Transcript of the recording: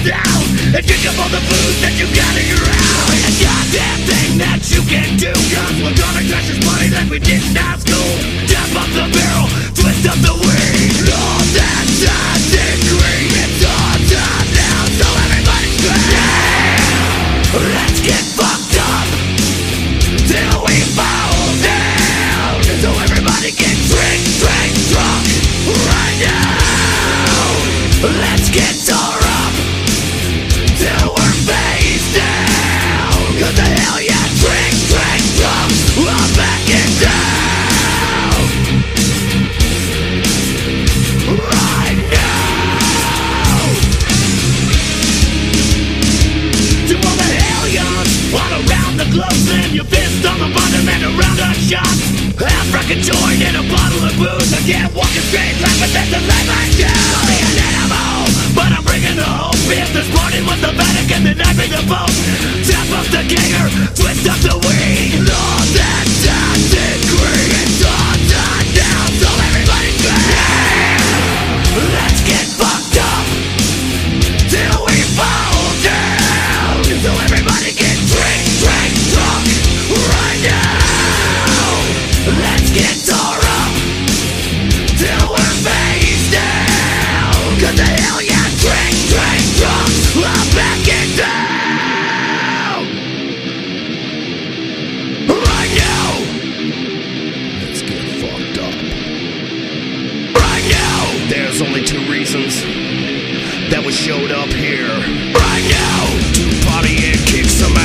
down and drink up all the booze that you got in your house. Ain't a goddamn thing that you can do, 'cause we're gonna crush this money like we did in high school. Tap up the barrel, twist up the weed. All that sausage green, it's all done now, so everybody scream. Let's get fucked up till we fall down, so everybody can drink drunk right now. Let's get tore up till we're face down, 'cause the hell yeah, drink drunk, I'm backing down right now. To all the hellions all around the globe, slam your fist on the bottom and around a shot. Half-rack a joint and a bottle of booze. I can't walk a straight line, but that's the life I choose. I'll be an animal, but I'm bringing the hope. If this morning was the Vatican, then I'd be the Pope. Tap up the ganger, twist up the weed. All that toxic green, it's all done now, so everybody scream. Let's get fucked up till we fall down, so everybody can drink drunk right now. Let's get tore up till we're face down, 'cause the hell yeah, drink drunk, I'm backing down right now. Let's get fucked up right now. There's only two reasons that we showed up here right now. to party and kick some